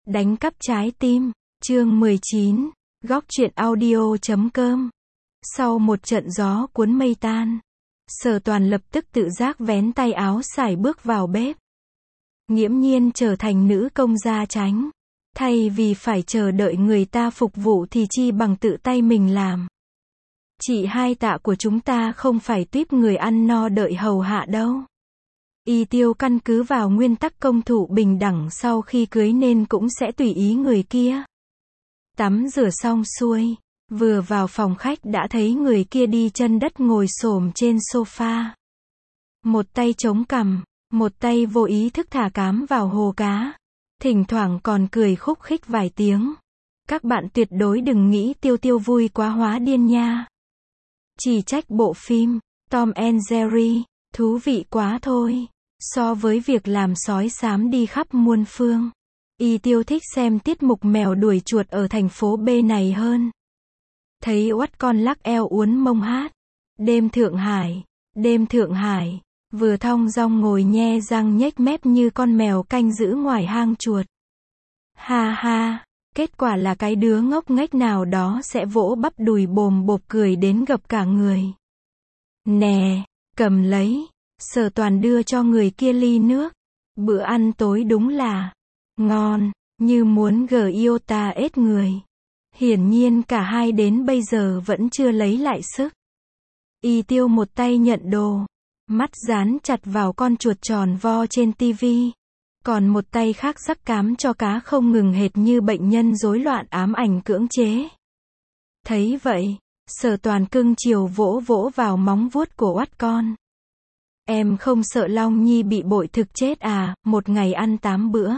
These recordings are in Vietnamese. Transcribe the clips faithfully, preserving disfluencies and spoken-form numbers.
Đánh cắp trái tim, chương mười chín, góc truyện audio chấm com. Sau một trận gió cuốn mây tan, Sở Toàn lập tức tự giác vén tay áo sải bước vào bếp. Nghiễm nhiên trở thành nữ công gia chánh. Thay vì phải chờ đợi người ta phục vụ thì chi bằng tự tay mình làm. Chị hai Tạ của chúng ta không phải tuýp người ăn no đợi hầu hạ đâu. Y Tiêu căn cứ vào nguyên tắc công thủ bình đẳng, sau khi cưới nên cũng sẽ tùy ý người kia. Tắm rửa xong xuôi, vừa vào phòng khách đã thấy người kia đi chân đất ngồi xổm trên sofa. Một tay chống cằm, một tay vô ý thức thả cám vào hồ cá. Thỉnh thoảng còn cười khúc khích vài tiếng. Các bạn tuyệt đối đừng nghĩ Tiêu Tiêu vui quá hóa điên nha. Chỉ trách bộ phim Tom and Jerry thú vị quá thôi. So với việc làm sói xám đi khắp muôn phương, Y Tiêu thích xem tiết mục mèo đuổi chuột ở thành phố B này hơn. Thấy oắt con lắc eo uốn mông hát Đêm Thượng Hải, đêm Thượng Hải, vừa thong dong ngồi nhe răng nhếch mép như con mèo canh giữ ngoài hang chuột. Ha ha, kết quả là cái đứa ngốc nghếch nào đó sẽ vỗ bắp đùi bồm bộp cười đến gập cả người. Nè, cầm lấy. Sở Toàn đưa cho người kia ly nước. Bữa ăn tối đúng là ngon, như muốn gờ yêu ta ết người. Hiển nhiên cả hai đến bây giờ vẫn chưa lấy lại sức. Y Tiêu một tay nhận đồ, mắt dán chặt vào con chuột tròn vo trên tivi, còn một tay khác rắc cám cho cá không ngừng, hệt như bệnh nhân rối loạn ám ảnh cưỡng chế. Thấy vậy, Sở Toàn cưng chiều vỗ vỗ vào móng vuốt của oắt con. Em không sợ Long Nhi bị bội thực chết à, một ngày ăn tám bữa.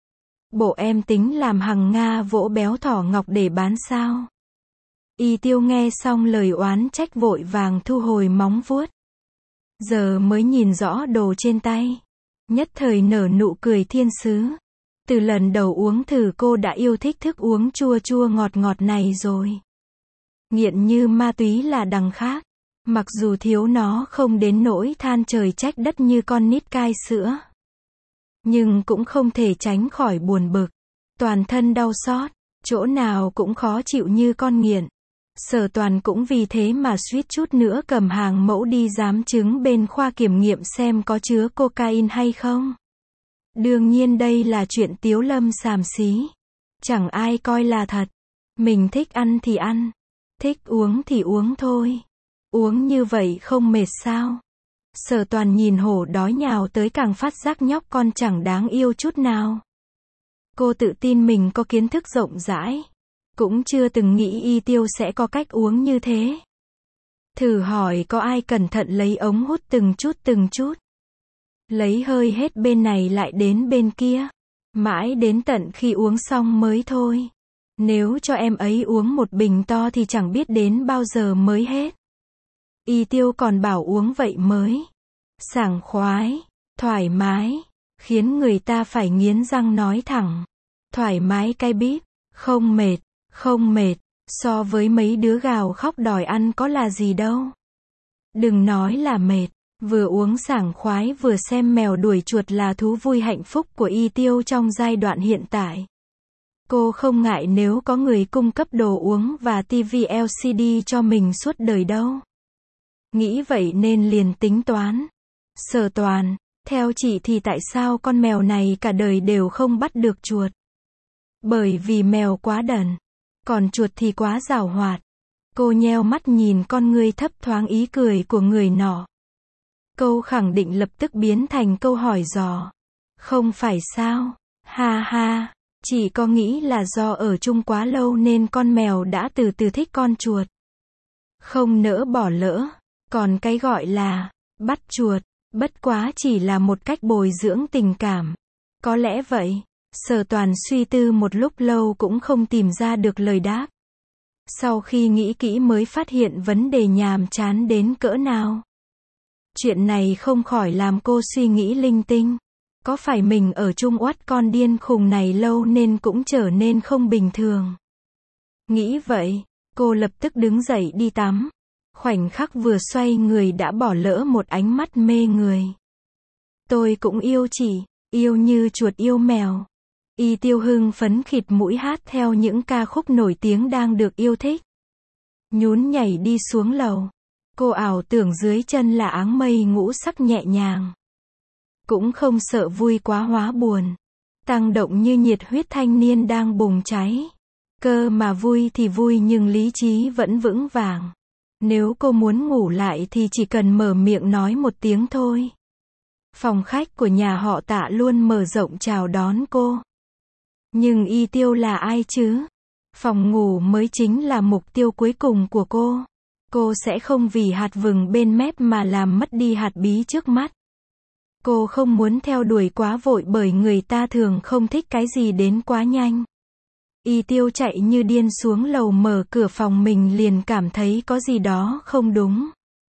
Bộ em tính làm hằng Nga vỗ béo thỏ ngọc để bán sao? Y Tiêu nghe xong lời oán trách vội vàng thu hồi móng vuốt. Giờ mới nhìn rõ đồ trên tay. Nhất thời nở nụ cười thiên sứ. Từ lần đầu uống thử cô đã yêu thích thức uống chua chua ngọt ngọt này rồi. Nghiện như ma túy là đằng khác. Mặc dù thiếu nó không đến nỗi than trời trách đất như con nít cai sữa, nhưng cũng không thể tránh khỏi buồn bực, toàn thân đau xót, chỗ nào cũng khó chịu như con nghiện. Sở Toàn cũng vì thế mà suýt chút nữa cầm hàng mẫu đi giám chứng bên khoa kiểm nghiệm xem có chứa cocaine hay không. Đương nhiên đây là chuyện tiếu lâm xàm xí, chẳng ai coi là thật. Mình thích ăn thì ăn, thích uống thì uống thôi. Uống như vậy không mệt sao? Sở Toàn nhìn hổ đói nhào tới càng phát giác nhóc con chẳng đáng yêu chút nào. Cô tự tin mình có kiến thức rộng rãi, cũng chưa từng nghĩ Y Tiêu sẽ có cách uống như thế. Thử hỏi có ai cẩn thận lấy ống hút từng chút từng chút, lấy hơi hết bên này lại đến bên kia, mãi đến tận khi uống xong mới thôi. Nếu cho em ấy uống một bình to thì chẳng biết đến bao giờ mới hết. Y Tiêu còn bảo uống vậy mới sảng khoái, thoải mái, khiến người ta phải nghiến răng nói thẳng. Thoải mái cái bíp, không mệt, không mệt, so với mấy đứa gào khóc đòi ăn có là gì đâu. Đừng nói là mệt, vừa uống sảng khoái vừa xem mèo đuổi chuột là thú vui hạnh phúc của Y Tiêu trong giai đoạn hiện tại. Cô không ngại nếu có người cung cấp đồ uống và tivi L C D cho mình suốt đời đâu. Nghĩ vậy nên liền tính toán. Sở Toàn, theo chị thì tại sao con mèo này cả đời đều không bắt được chuột? Bởi vì mèo quá đần, còn chuột thì quá giàu hoạt. Cô nheo mắt nhìn con ngươi thấp thoáng ý cười của người nọ. Câu khẳng định lập tức biến thành câu hỏi dò. Không phải sao? Ha ha, chị có nghĩ là do ở chung quá lâu nên con mèo đã từ từ thích con chuột, không nỡ bỏ lỡ. Còn cái gọi là bắt chuột, bất quá chỉ là một cách bồi dưỡng tình cảm. Có lẽ vậy. Sở Toàn suy tư một lúc lâu cũng không tìm ra được lời đáp. Sau khi nghĩ kỹ mới phát hiện vấn đề nhàm chán đến cỡ nào. Chuyện này không khỏi làm cô suy nghĩ linh tinh. Có phải mình ở chung oắt con điên khùng này lâu nên cũng trở nên không bình thường? Nghĩ vậy, cô lập tức đứng dậy đi tắm. Khoảnh khắc vừa xoay người đã bỏ lỡ một ánh mắt mê người. Tôi cũng yêu chị, yêu như chuột yêu mèo. Y Tiêu hưng phấn khịt mũi hát theo những ca khúc nổi tiếng đang được yêu thích. Nhún nhảy đi xuống lầu. Cô ảo tưởng dưới chân là áng mây ngũ sắc nhẹ nhàng. Cũng không sợ vui quá hóa buồn. Tăng động như nhiệt huyết thanh niên đang bùng cháy. Cơ mà vui thì vui nhưng lý trí vẫn vững vàng. Nếu cô muốn ngủ lại thì chỉ cần mở miệng nói một tiếng thôi. Phòng khách của nhà họ Tạ luôn mở rộng chào đón cô. Nhưng Y Tiêu là ai chứ? Phòng ngủ mới chính là mục tiêu cuối cùng của cô. Cô sẽ không vì hạt vừng bên mép mà làm mất đi hạt bí trước mắt. Cô không muốn theo đuổi quá vội bởi người ta thường không thích cái gì đến quá nhanh. Y Tiêu chạy như điên xuống lầu, mở cửa phòng mình liền cảm thấy có gì đó không đúng.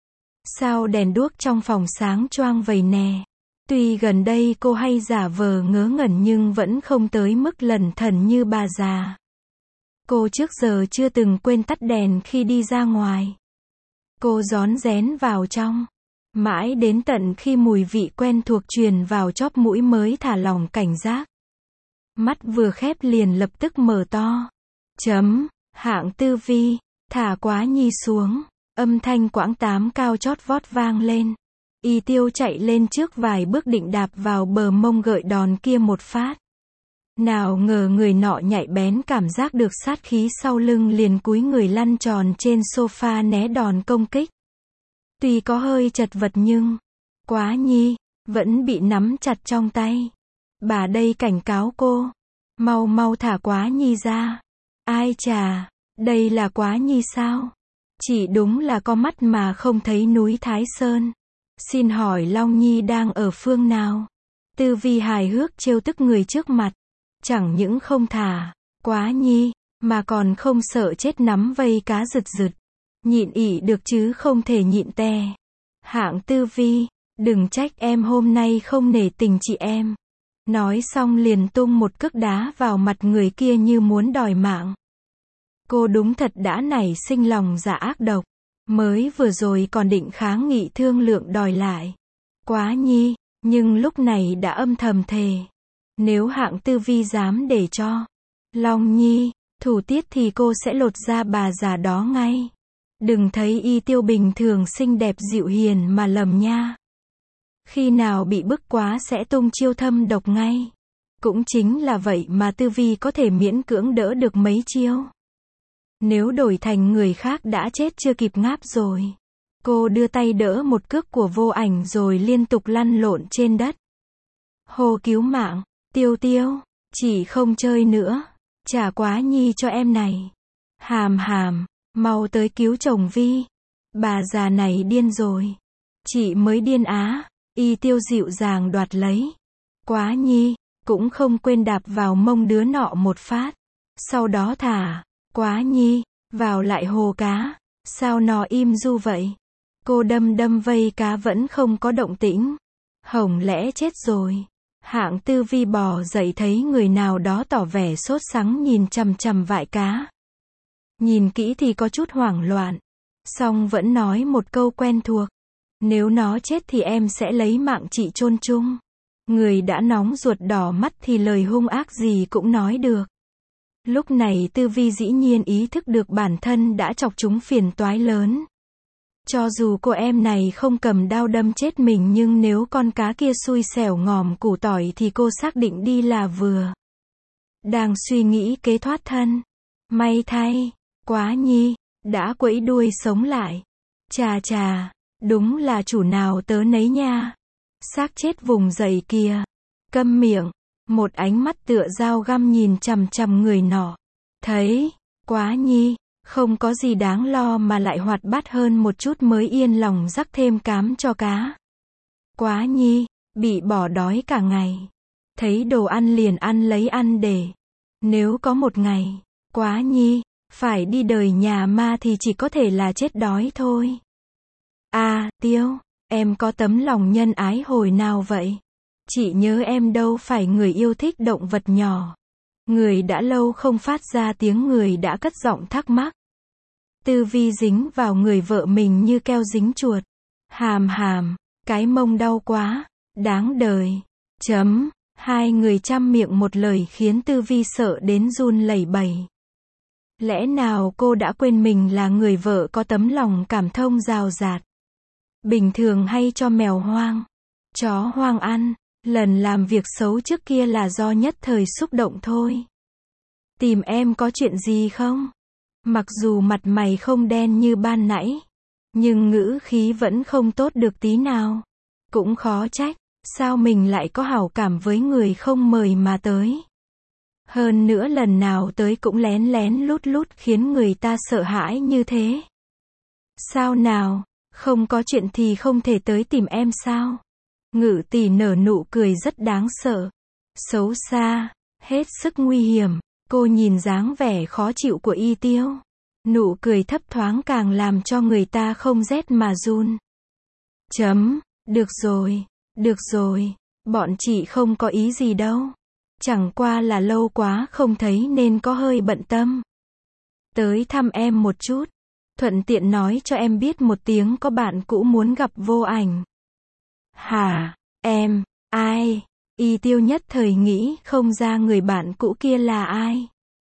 Sao đèn đuốc trong phòng sáng choang vậy nè? Tuy gần đây cô hay giả vờ ngớ ngẩn nhưng vẫn không tới mức lẩn thẩn như bà già. Cô trước giờ chưa từng quên tắt đèn khi đi ra ngoài. Cô rón rén vào trong. Mãi đến tận khi mùi vị quen thuộc truyền vào chóp mũi mới thả lỏng cảnh giác. Mắt vừa khép liền lập tức mở to. Chấm, hạng Tư Vi, thả Quá Nhi xuống. Âm thanh quãng tám cao chót vót vang lên. Y Tiêu chạy lên trước vài bước định đạp vào bờ mông gợi đòn kia một phát. Nào ngờ người nọ nhạy bén cảm giác được sát khí sau lưng liền cúi người lăn tròn trên sofa né đòn công kích. Tuy có hơi chật vật nhưng Quá Nhi vẫn bị nắm chặt trong tay. Bà đây cảnh cáo cô, mau mau thả Quá Nhi ra. Ai chà, đây là Quá Nhi sao? Chỉ đúng là có mắt mà không thấy núi Thái Sơn. Xin hỏi Long Nhi đang ở phương nào? Tư Vi hài hước trêu tức người trước mặt. Chẳng những không thả Quá Nhi, mà còn không sợ chết nắm vây cá rực rực. Nhịn ỉ được chứ không thể nhịn tè. Hạng Tư Vi, đừng trách em hôm nay không nể tình chị em. Nói xong liền tung một cước đá vào mặt người kia như muốn đòi mạng. Cô đúng thật đã nảy sinh lòng dạ ác độc. Mới vừa rồi còn định kháng nghị thương lượng đòi lại Quá Nhi, nhưng lúc này đã âm thầm thề. Nếu Hạng Tư Vi dám để cho Long Nhi thủ tiết thì cô sẽ lột da bà già đó ngay. Đừng thấy Y Tiêu bình thường xinh đẹp dịu hiền mà lầm nha. Khi nào bị bức quá sẽ tung chiêu thâm độc ngay. Cũng chính là vậy mà Tư Vi có thể miễn cưỡng đỡ được mấy chiêu. Nếu đổi thành người khác đã chết chưa kịp ngáp rồi. Cô đưa tay đỡ một cước của Vô Ảnh rồi liên tục lăn lộn trên đất. Hô cứu mạng, Tiêu Tiêu, chỉ không chơi nữa. Trả Quá Nhi cho em này. Hàm hàm, mau tới cứu chồng Vi. Bà già này điên rồi. Chị mới điên á. Y Tiêu dịu dàng đoạt lấy Quá Nhi, cũng không quên đạp vào mông đứa nọ một phát. Sau đó thả Quá Nhi vào lại hồ cá. Sao nó im du vậy? Cô đâm đâm vây cá vẫn không có động tĩnh. Hổng lẽ chết rồi? Hạng Tư Vi bò dậy thấy người nào đó tỏ vẻ sốt sắng nhìn chằm chằm vại cá. Nhìn kỹ thì có chút hoảng loạn. Song vẫn nói một câu quen thuộc. Nếu nó chết thì em sẽ lấy mạng chị chôn chung. Người đã nóng ruột đỏ mắt thì lời hung ác gì cũng nói được. Lúc này Tư Vi dĩ nhiên ý thức được bản thân đã chọc chúng phiền toái lớn. Cho dù cô em này không cầm đao đâm chết mình nhưng nếu con cá kia xui xẻo ngòm củ tỏi thì cô xác định đi là vừa. Đang suy nghĩ kế thoát thân. May thay, Quá Nhi đã quẫy đuôi sống lại. Chà chà, đúng là chủ nào tớ nấy nha. Xác chết vùng dậy kìa. Câm miệng. Một ánh mắt tựa dao găm nhìn chằm chằm người nọ. Thấy, Quá Nhi không có gì đáng lo mà lại hoạt bát hơn một chút mới yên lòng rắc thêm cám cho cá. Quá Nhi bị bỏ đói cả ngày. Thấy đồ ăn liền ăn lấy ăn để. Nếu có một ngày Quá Nhi phải đi đời nhà ma thì chỉ có thể là chết đói thôi. À, Tiêu, em có tấm lòng nhân ái hồi nào vậy? Chị nhớ em đâu phải người yêu thích động vật nhỏ. Người đã lâu không phát ra tiếng người đã cất giọng thắc mắc. Tư Vi dính vào người vợ mình như keo dính chuột. Hàm hàm, cái mông đau quá, đáng đời. Chấm, Hai người trăm miệng một lời khiến Tư Vi sợ đến run lẩy bẩy. Lẽ nào cô đã quên mình là người vợ có tấm lòng cảm thông rào rạt. Bình thường hay cho mèo hoang, chó hoang ăn, lần làm việc xấu trước kia là do nhất thời xúc động thôi. Tìm em có chuyện gì không? Mặc dù mặt mày không đen như ban nãy, nhưng ngữ khí vẫn không tốt được tí nào. Cũng khó trách, sao mình lại có hảo cảm với người không mời mà tới. Hơn nữa lần nào tới cũng lén lén lút lút khiến người ta sợ hãi như thế. Sao nào, không có chuyện thì không thể tới tìm em sao? Ngự tỷ nở nụ cười rất đáng sợ, xấu xa, hết sức nguy hiểm. Cô nhìn dáng vẻ khó chịu của Y Tiêu. Nụ cười thấp thoáng càng làm cho người ta không rét mà run. Chấm, được rồi, được rồi, bọn chị không có ý gì đâu. Chẳng qua là lâu quá không thấy nên có hơi bận tâm. Tới thăm em một chút, thuận tiện nói cho em biết một tiếng có bạn cũ muốn gặp Vô Ảnh. Hả, em, ai? Y Tiêu nhất thời nghĩ không ra người bạn cũ kia là ai.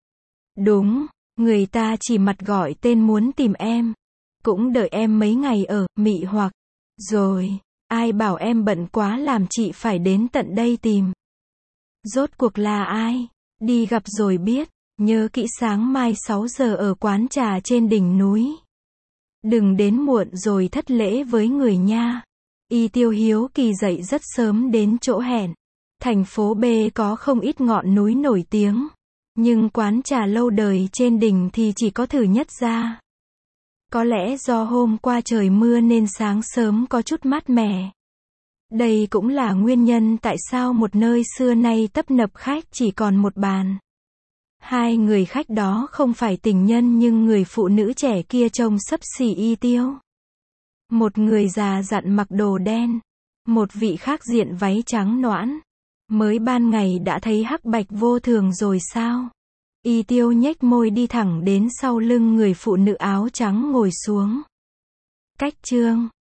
Đúng, người ta chỉ mặt gọi tên muốn tìm em. Cũng đợi em mấy ngày ở, mị hoặc. Rồi, ai bảo em bận quá làm chị phải đến tận đây tìm. Rốt cuộc là ai? Đi gặp rồi biết. Nhớ kỹ sáng mai sáu giờ ở quán trà trên đỉnh núi. Đừng đến muộn rồi thất lễ với người nha. Y Tiêu hiếu kỳ dậy rất sớm đến chỗ hẹn. Thành phố B có không ít ngọn núi nổi tiếng. Nhưng quán trà lâu đời trên đỉnh thì chỉ có Thử Nhất ra. Có lẽ do hôm qua trời mưa nên sáng sớm có chút mát mẻ. Đây cũng là nguyên nhân tại sao một nơi xưa nay tấp nập khách chỉ còn một bàn. Hai người khách đó không phải tình nhân nhưng người phụ nữ trẻ kia trông xấp xỉ Y Tiêu. Một người già dặn mặc đồ đen, một vị khác diện váy trắng nõn. Mới ban ngày đã thấy hắc bạch vô thường rồi sao? Y Tiêu nhếch môi đi thẳng đến sau lưng người phụ nữ áo trắng ngồi xuống. Cách chương